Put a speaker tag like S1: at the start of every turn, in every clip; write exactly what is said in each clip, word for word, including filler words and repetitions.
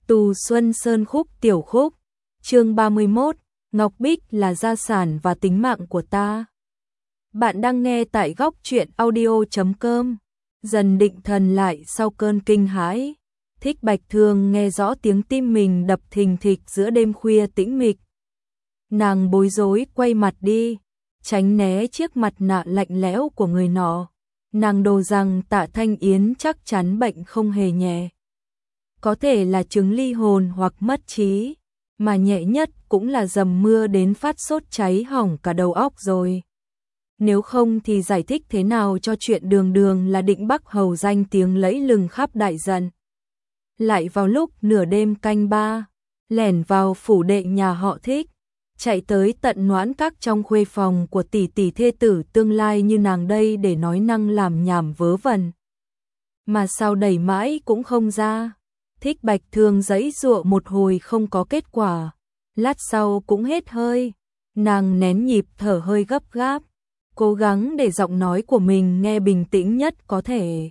S1: Tù Xuân Sơn khúc tiểu khúc, chương ba mươi mốt, Ngọc Bích là gia sản và tính mạng của ta. Bạn đang nghe tại góc truyện audio chấm com. Dần định thần lại sau cơn kinh hãi, Thích Bạch Thương nghe rõ tiếng tim mình đập thình thịch giữa đêm khuya tĩnh mịch. Nàng bối rối quay mặt đi, tránh né chiếc mặt nạ lạnh lẽo của người nọ. Nàng đồ rằng Tạ Thanh Yến chắc chắn bệnh không hề nhẹ. Có thể là chứng ly hồn hoặc mất trí, mà nhẹ nhất cũng là dầm mưa đến phát sốt cháy hỏng cả đầu óc rồi. Nếu không thì giải thích thế nào cho chuyện đường đường là Định Bắc Hầu danh tiếng lẫy lừng khắp đại dần. Lại vào lúc nửa đêm canh ba, lẻn vào phủ đệ nhà họ Thích, chạy tới tận Noãn Các trong khuê phòng của tỷ tỷ thê tử tương lai như nàng đây để nói năng làm nhảm vớ vẩn. Mà sao đẩy mãi cũng không ra. Thích Bạch Thương giãy giụa một hồi không có kết quả, lát sau cũng hết hơi, nàng nén nhịp thở hơi gấp gáp, cố gắng để giọng nói của mình nghe bình tĩnh nhất có thể.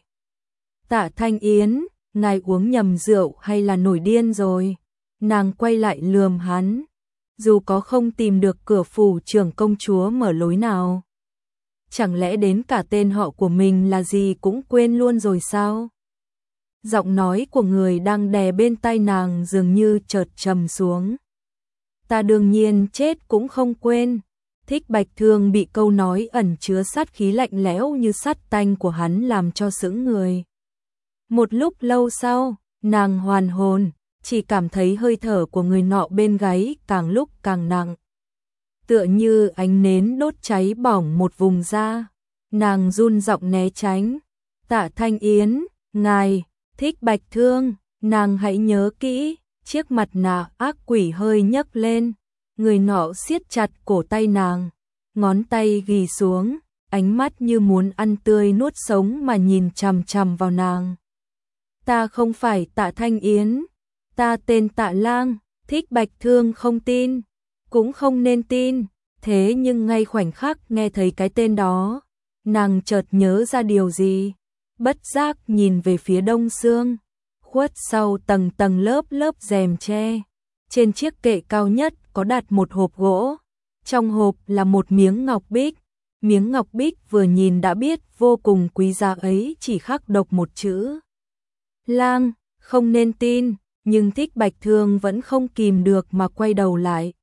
S1: Tạ Thanh Yến, ngài uống nhầm rượu hay là nổi điên rồi? Nàng quay lại lườm hắn, dù có không tìm được cửa phủ trưởng công chúa mở lối nào. Chẳng lẽ đến cả tên họ của mình là gì cũng quên luôn rồi sao? Giọng nói của người đang đè bên tai nàng dường như chợt trầm xuống. Ta đương nhiên chết cũng không quên. Thích Bạch Thương bị câu nói ẩn chứa sát khí lạnh lẽo như sắt tanh của hắn làm cho sững người. Một lúc lâu sau, nàng hoàn hồn, chỉ cảm thấy hơi thở của người nọ bên gáy càng lúc càng nặng. Tựa như ánh nến đốt cháy bỏng một vùng da. Nàng run giọng né tránh. Tạ Thanh Yến, ngài... Thích Bạch Thương, nàng hãy nhớ kỹ, chiếc mặt nạ ác quỷ hơi nhấc lên, người nọ siết chặt cổ tay nàng, ngón tay ghì xuống, ánh mắt như muốn ăn tươi nuốt sống mà nhìn chằm chằm vào nàng. Ta không phải Tạ Thanh Yến, ta tên Tạ Lang. Thích Bạch Thương không tin, cũng không nên tin, thế nhưng ngay khoảnh khắc nghe thấy cái tên đó, nàng chợt nhớ ra điều gì. Bất giác nhìn về phía đông sương, khuất sau tầng tầng lớp lớp rèm tre. Trên chiếc kệ cao nhất có đặt một hộp gỗ, trong hộp là một miếng ngọc bích. Miếng ngọc bích vừa nhìn đã biết vô cùng quý giá ấy chỉ khắc độc một chữ Lang, không nên tin, nhưng Thích Bạch Thương vẫn không kìm được mà quay đầu lại.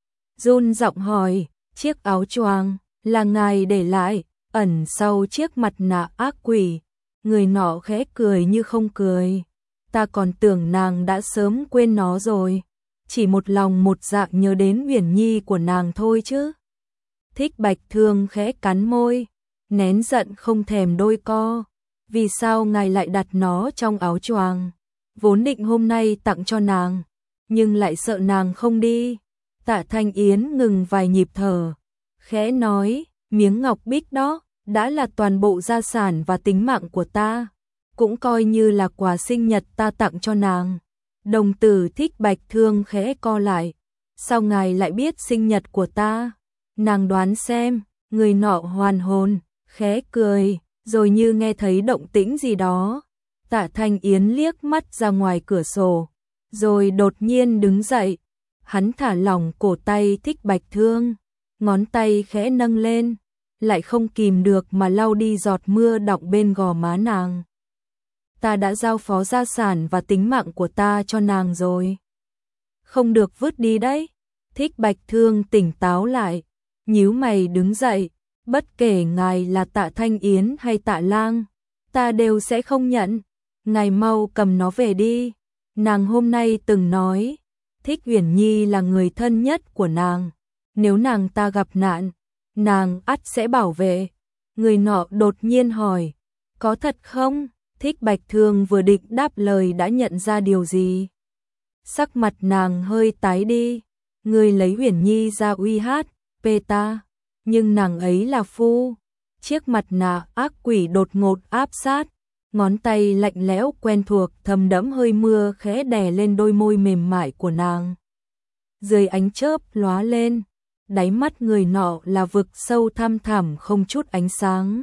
S1: Run giọng hỏi, chiếc áo choàng là ngài để lại, ẩn sau chiếc mặt nạ ác quỷ. Người nọ khẽ cười như không cười. Ta còn tưởng nàng đã sớm quên nó rồi. Chỉ một lòng một dạ nhớ đến Uyển Nhi của nàng thôi chứ. Thích Bạch Thương khẽ cắn môi, nén giận không thèm đôi co. Vì sao ngài lại đặt nó trong áo choàng? Vốn định hôm nay tặng cho nàng, nhưng lại sợ nàng không đi. Tạ Thanh Yến ngừng vài nhịp thở, khẽ nói, miếng ngọc bích đó đã là toàn bộ gia sản và tính mạng của ta, cũng coi như là quà sinh nhật ta tặng cho nàng. Đồng tử Thích Bạch Thương khẽ co lại. Sao ngài lại biết sinh nhật của ta? Nàng đoán xem. Người nọ hoàn hồn, khẽ cười, rồi như nghe thấy động tĩnh gì đó. Tạ Thanh Yến liếc mắt ra ngoài cửa sổ, rồi đột nhiên đứng dậy. Hắn thả lỏng cổ tay Thích Bạch Thương, ngón tay khẽ nâng lên, lại không kìm được mà lau đi giọt mưa đọng bên gò má nàng. Ta đã giao phó gia sản và tính mạng của ta cho nàng rồi. Không được vứt đi đấy. Thích Bạch Thương tỉnh táo lại, nhíu mày đứng dậy. Bất kể ngài là Tạ Thanh Yến hay Tạ Lang, ta đều sẽ không nhận. Ngài mau cầm nó về đi. Nàng hôm nay từng nói, Thích Uyển Nhi là người thân nhất của nàng. Nếu nàng ta gặp nạn, nàng ắt sẽ bảo vệ. Người nọ đột nhiên hỏi, có thật không? Thích Bạch Thương vừa định đáp lời đã nhận ra điều gì. Sắc mặt nàng hơi tái đi. Người lấy Uyển Nhi ra uy hát, pê ta. Nhưng nàng ấy là phu. Chiếc mặt nạ ác quỷ đột ngột áp sát. Ngón tay lạnh lẽo quen thuộc thấm đẫm hơi mưa khẽ đè lên đôi môi mềm mại của nàng. Dưới ánh chớp lóa lên, đáy mắt người nọ là vực sâu thăm thẳm không chút ánh sáng.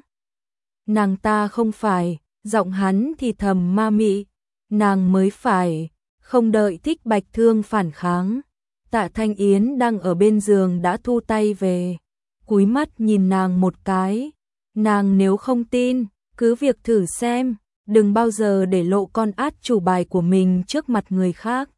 S1: Nàng ta không phải, giọng hắn thì thầm ma mị, nàng mới phải, Không đợi Thích Bạch Thương phản kháng, Tạ Thanh Yến đang ở bên giường đã thu tay về, cúi mắt nhìn nàng một cái. Nàng nếu không tin, cứ việc thử xem, đừng bao giờ để lộ con át chủ bài của mình trước mặt người khác.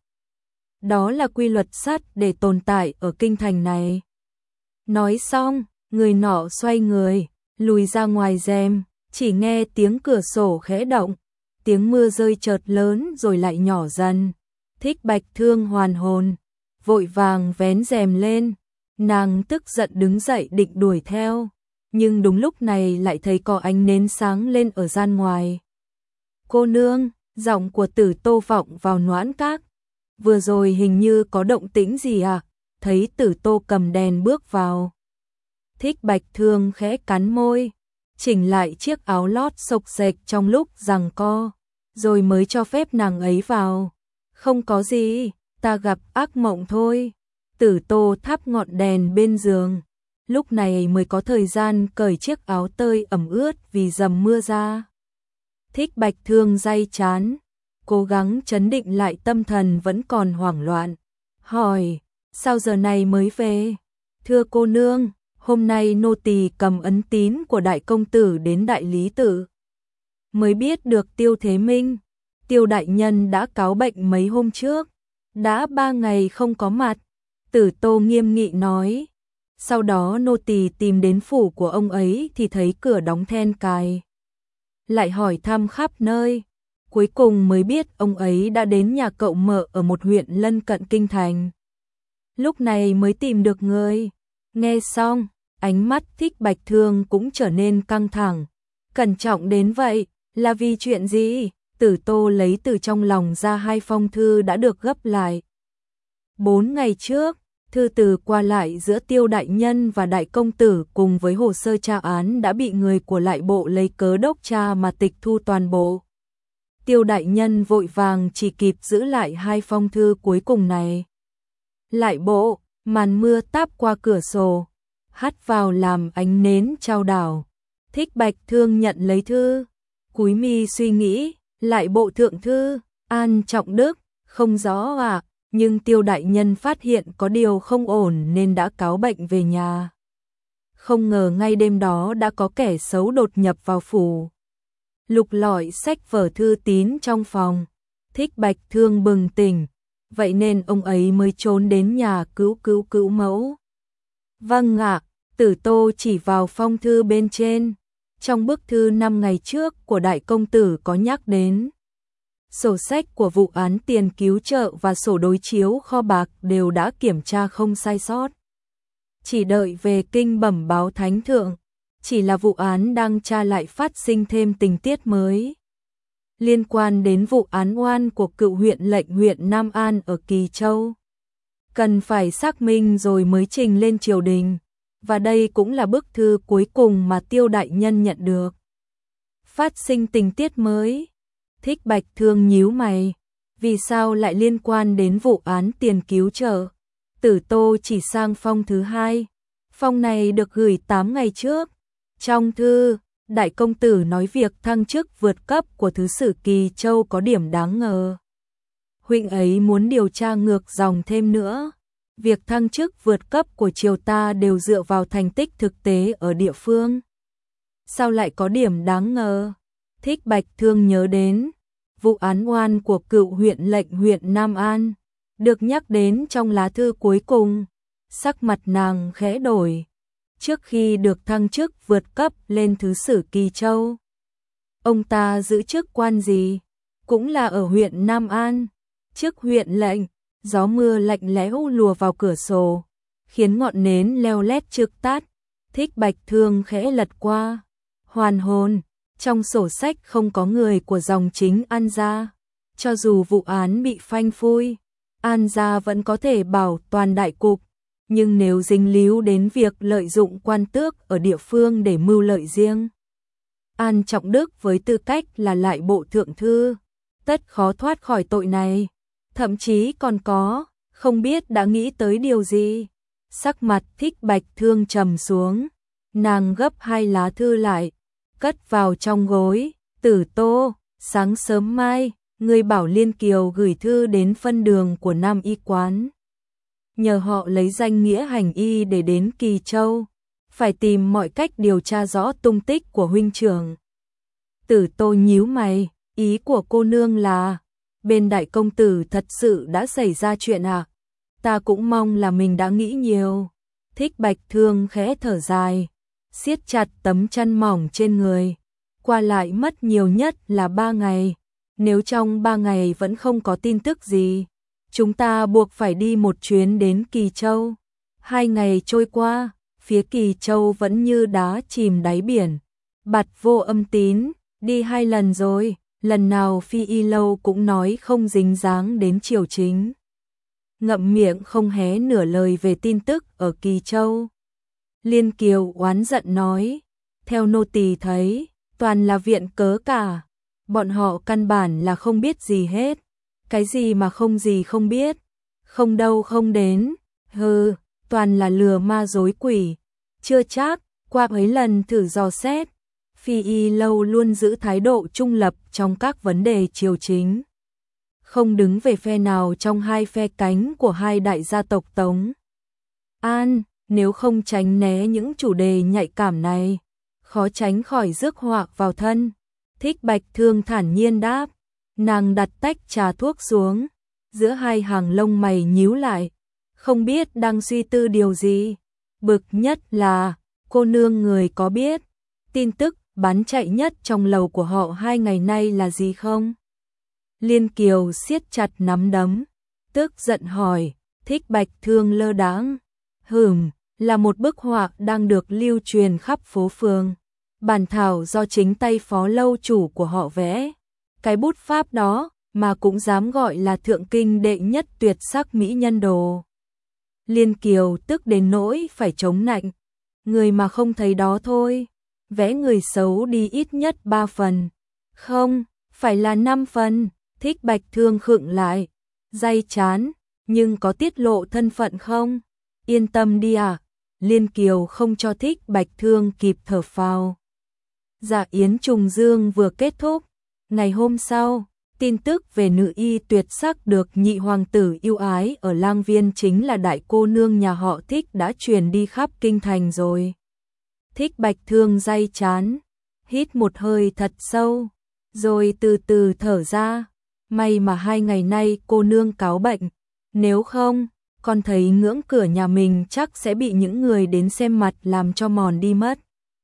S1: Đó là quy luật sắt để tồn tại ở kinh thành này. Nói xong, người nọ xoay người, lùi ra ngoài rèm, chỉ nghe tiếng cửa sổ khẽ động, tiếng mưa rơi chợt lớn rồi lại nhỏ dần. Thích Bạch Thương hoàn hồn, vội vàng vén rèm lên, nàng tức giận đứng dậy định đuổi theo, nhưng đúng lúc này lại thấy có ánh nến sáng lên ở gian ngoài. Cô nương, giọng của Tử Tô vọng vào Noãn Các. Vừa rồi hình như có động tĩnh gì à? Thấy Tử Tô cầm đèn bước vào. Thích Bạch Thương khẽ cắn môi, chỉnh lại chiếc áo lót xộc xệch trong lúc giằng co, rồi mới cho phép nàng ấy vào. Không có gì, ta gặp ác mộng thôi. Tử Tô thắp ngọn đèn bên giường, lúc này mới có thời gian cởi chiếc áo tơi ẩm ướt vì dầm mưa ra. Thích Bạch Thương day chán, cố gắng trấn định lại tâm thần vẫn còn hoảng loạn, hỏi, sao giờ này mới về? Thưa cô nương, hôm nay nô tỳ cầm ấn tín của đại công tử đến đại lý tự, mới biết được Tiêu Thế Minh, Tiêu đại nhân đã cáo bệnh mấy hôm trước, đã ba ngày không có mặt. Tử Tô nghiêm nghị nói. Sau đó nô tỳ tìm đến phủ của ông ấy thì thấy cửa đóng then cài. Lại hỏi thăm khắp nơi, cuối cùng mới biết ông ấy đã đến nhà cậu mợ ở một huyện lân cận kinh thành. Lúc này mới tìm được người. Nghe xong, ánh mắt Thích Bạch Thương cũng trở nên căng thẳng. Cẩn trọng đến vậy, là vì chuyện gì? Tử Tô lấy từ trong lòng ra hai phong thư đã được gấp lại. Bốn ngày trước, thư từ qua lại giữa Tiêu đại nhân và đại công tử cùng với hồ sơ tra án đã bị người của lại bộ lấy cớ đốc tra mà tịch thu toàn bộ. Tiêu đại nhân vội vàng chỉ kịp giữ lại hai phong thư cuối cùng này. Lại bộ, màn mưa táp qua cửa sổ, hắt vào làm ánh nến trao đảo. Thích Bạch Thương nhận lấy thư, cúi mi suy nghĩ, lại bộ thượng thư, An Trọng Đức, không rõ à, nhưng Tiêu đại nhân phát hiện có điều không ổn nên đã cáo bệnh về nhà. Không ngờ ngay đêm đó đã có kẻ xấu đột nhập vào phủ, lục lọi sách vở thư tín trong phòng. Thích Bạch Thương bừng tỉnh, vậy nên ông ấy mới trốn đến nhà cứu cứu cứu mẫu. Vâng ạ, Tử Tô chỉ vào phong thư bên trên. Trong bức thư năm ngày trước của đại công tử có nhắc đến. Sổ sách của vụ án tiền cứu trợ và sổ đối chiếu kho bạc đều đã kiểm tra không sai sót. Chỉ đợi về kinh bẩm báo thánh thượng, chỉ là vụ án đang tra lại phát sinh thêm tình tiết mới. Liên quan đến vụ án oan của cựu huyện lệnh huyện Nam An ở Kỳ Châu. Cần phải xác minh rồi mới trình lên triều đình. Và đây cũng là bức thư cuối cùng mà Tiêu đại nhân nhận được. Phát sinh tình tiết mới. Thích Bạch Thương nhíu mày. Vì sao lại liên quan đến vụ án tiền cứu trợ? Tử Tô chỉ sang phong thứ hai. Phong này được gửi tám ngày trước. Trong thư, đại công tử nói việc thăng chức vượt cấp của thứ sử Kỳ Châu có điểm đáng ngờ. Huynh ấy muốn điều tra ngược dòng thêm nữa. Việc thăng chức vượt cấp của triều ta đều dựa vào thành tích thực tế ở địa phương. Sao lại có điểm đáng ngờ? Thích Bạch Thương nhớ đến vụ án oan của cựu huyện lệnh huyện Nam An, được nhắc đến trong lá thư cuối cùng. Sắc mặt nàng khẽ đổi. Trước khi được thăng chức vượt cấp lên thứ sử Kỳ Châu, ông ta giữ chức quan gì? Cũng là ở huyện Nam An, chức huyện lệnh. Gió mưa lạnh lẽo lùa vào cửa sổ, khiến ngọn nến leo lét trực tắt. Thích Bạch Thương khẽ lật qua, hoàn hồn, trong sổ sách không có người của dòng chính An gia. Cho dù vụ án bị phanh phui, An gia vẫn có thể bảo toàn đại cục, nhưng nếu dính líu đến việc lợi dụng quan tước ở địa phương để mưu lợi riêng, An Trọng Đức với tư cách là lại bộ thượng thư, tất khó thoát khỏi tội này. Thậm chí còn có, không biết đã nghĩ tới điều gì. Sắc mặt Thích Bạch Thương trầm xuống, nàng gấp hai lá thư lại, cất vào trong gối. Tử Tô, sáng sớm mai, Người bảo Liên Kiều gửi thư đến phân đường của Nam Y quán, nhờ họ lấy danh nghĩa hành y để đến Kỳ Châu, phải tìm mọi cách điều tra rõ tung tích của huynh trưởng. Tử Tô nhíu mày, ý của cô nương là bên đại công tử thật sự đã xảy ra chuyện à? Ta cũng mong là mình đã nghĩ nhiều. Thích Bạch Thương khẽ thở dài, siết chặt tấm chăn mỏng trên người. Qua lại mất nhiều nhất là ba ngày. Nếu trong ba ngày vẫn không có tin tức gì, chúng ta buộc phải đi một chuyến đến Kỳ Châu. Hai ngày trôi qua, phía Kỳ Châu vẫn như đá chìm đáy biển. Bạt Vô Âm Tín, đi hai lần rồi, lần nào Phi Y Lâu cũng nói không dính dáng đến triều chính. Ngậm miệng không hé nửa lời về tin tức ở Kỳ Châu. Liên Kiều oán giận nói, theo nô tỳ thấy, toàn là viện cớ cả. Bọn họ căn bản là không biết gì hết. Cái gì mà không gì không biết, không đâu không đến, hừ, toàn là lừa ma dối quỷ. Chưa chắc, qua mấy lần thử dò xét, Phi Y Lâu luôn giữ thái độ trung lập trong các vấn đề triều chính, không đứng về phe nào trong hai phe cánh của hai đại gia tộc Tống An. Nếu không tránh né những chủ đề nhạy cảm này, khó tránh khỏi rước họa vào thân. Thích Bạch Thương thản nhiên đáp. Nàng đặt tách trà thuốc xuống, giữa hai hàng lông mày nhíu lại, không biết đang suy tư điều gì. Bực nhất là, cô nương người có biết, tin tức bán chạy nhất trong lầu của họ hai ngày nay là gì không? Liên Kiều siết chặt nắm đấm, tức giận hỏi. Thích Bạch Thương lơ đãng, hừm, là một bức họa đang được lưu truyền khắp phố phường. Bản thảo do chính tay phó lâu chủ của họ vẽ. Cái bút pháp đó mà cũng dám gọi là thượng kinh đệ nhất tuyệt sắc mỹ nhân đồ. Liên Kiều tức đến nỗi phải chống nạnh. Người mà không thấy đó thôi. Vẽ người xấu đi ít nhất ba phần. Không, phải là năm phần. Thích Bạch Thương khựng lại. Day chán, nhưng có tiết lộ thân phận không? Yên tâm đi à. Liên Kiều không cho Thích Bạch Thương kịp thở phào. Dạ yến trùng dương vừa kết thúc. Ngày hôm sau, tin tức về nữ y tuyệt sắc được nhị hoàng tử yêu ái ở Lang Viên chính là đại cô nương nhà họ Thích đã truyền đi khắp kinh thành rồi. Thích Bạch Thương day chán, hít một hơi thật sâu, rồi từ từ thở ra. May mà hai ngày nay cô nương cáo bệnh, nếu không, con thấy ngưỡng cửa nhà mình chắc sẽ bị những người đến xem mặt làm cho mòn đi mất.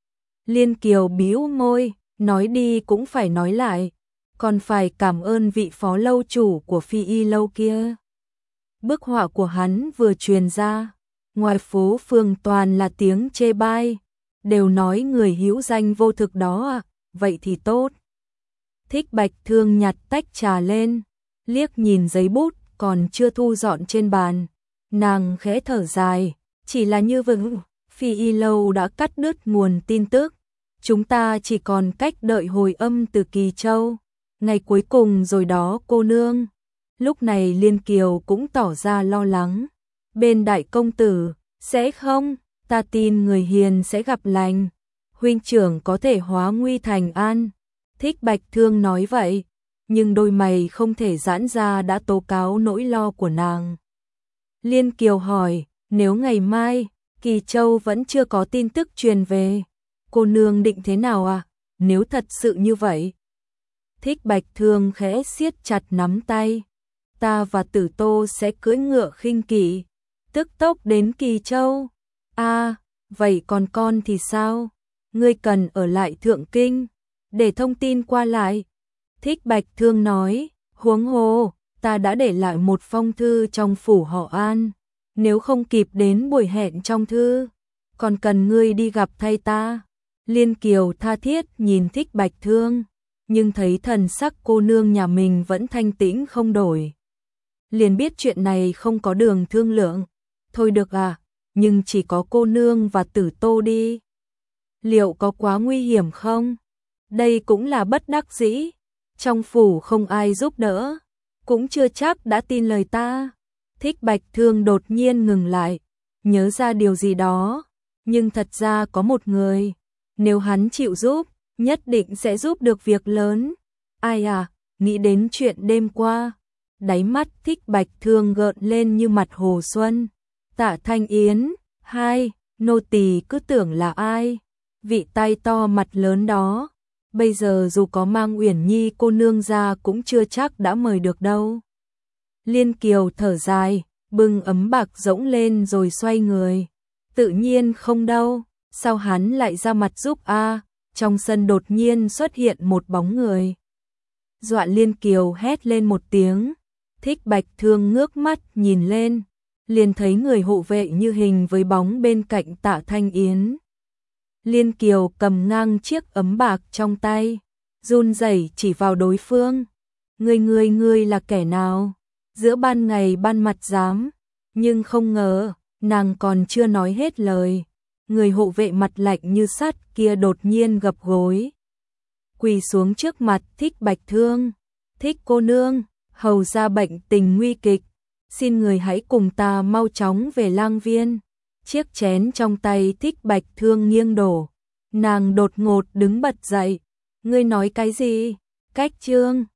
S1: Liên Kiều bĩu môi, nói đi cũng phải nói lại, còn phải cảm ơn vị phó lâu chủ của Phi Y Lâu kia. Bức họa của hắn vừa truyền ra, ngoài phố phường toàn là tiếng chê bai, đều nói người hữu danh vô thực đó à, vậy thì tốt. Thích Bạch Thương nhặt tách trà lên, liếc nhìn giấy bút còn chưa thu dọn trên bàn, nàng khẽ thở dài, chỉ là như vững, Phi Y Lâu đã cắt đứt nguồn tin tức, chúng ta chỉ còn cách đợi hồi âm từ Kỳ Châu, ngày cuối cùng rồi đó cô nương. Lúc này Liên Kiều cũng tỏ ra lo lắng, bên đại công tử, sẽ không, ta tin người hiền sẽ gặp lành, huynh trưởng có thể hóa nguy thành an. Thích Bạch Thương nói vậy, nhưng đôi mày không thể giãn ra đã tố cáo nỗi lo của nàng. Liên Kiều hỏi, nếu ngày mai, Kỳ Châu vẫn chưa có tin tức truyền về, cô nương định thế nào à, nếu thật sự như vậy? Thích Bạch Thương khẽ siết chặt nắm tay, ta và Tử Tô sẽ cưỡi ngựa khinh kỵ, tức tốc đến Kỳ Châu. À, vậy còn con thì sao? Ngươi cần ở lại Thượng Kinh, để thông tin qua lại. Thích Bạch Thương nói, huống hồ, ta đã để lại một phong thư trong phủ họ An, nếu không kịp đến buổi hẹn trong thư, còn cần ngươi đi gặp thay ta. Liên Kiều tha thiết nhìn Thích Bạch Thương, nhưng thấy thần sắc cô nương nhà mình vẫn thanh tĩnh không đổi. Liền biết chuyện này không có đường thương lượng, thôi được à, nhưng chỉ có cô nương và Tử Tô đi. Liệu có quá nguy hiểm không? Đây cũng là bất đắc dĩ, trong phủ không ai giúp đỡ, cũng chưa chắc đã tin lời ta. Thích Bạch Thương đột nhiên ngừng lại, nhớ ra điều gì đó, nhưng thật ra có một người, nếu hắn chịu giúp, nhất định sẽ giúp được việc lớn. Ai à, nghĩ đến chuyện đêm qua, đáy mắt Thích Bạch Thương gợn lên như mặt hồ xuân. Tạ Thanh Yến, hai, nô tỳ cứ tưởng là ai, vị tay to mặt lớn đó, bây giờ dù có mang Uyển Nhi cô nương ra cũng chưa chắc đã mời được đâu. Liên Kiều thở dài, bưng ấm bạc rỗng lên rồi xoay người. Tự nhiên không đâu, sao hắn lại ra mặt giúp a? Trong sân đột nhiên xuất hiện một bóng người. Dọa Liên Kiều hét lên một tiếng, Thích Bạch Thương ngước mắt nhìn lên, liền thấy người hộ vệ như hình với bóng bên cạnh Tạ Thanh Yến. Liên Kiều cầm ngang chiếc ấm bạc trong tay, run rẩy chỉ vào đối phương. Ngươi ngươi ngươi là kẻ nào? Giữa ban ngày ban mặt dám, nhưng không ngờ, nàng còn chưa nói hết lời. Người hộ vệ mặt lạnh như sắt kia đột nhiên gập gối, quỳ xuống trước mặt Thích Bạch Thương. Thích cô nương, hầu ra bệnh tình nguy kịch, xin người hãy cùng ta mau chóng về lang viên. Chiếc chén trong tay Thích Bạch Thương nghiêng đổ, nàng đột ngột đứng bật dậy. Ngươi nói cái gì? Cách trương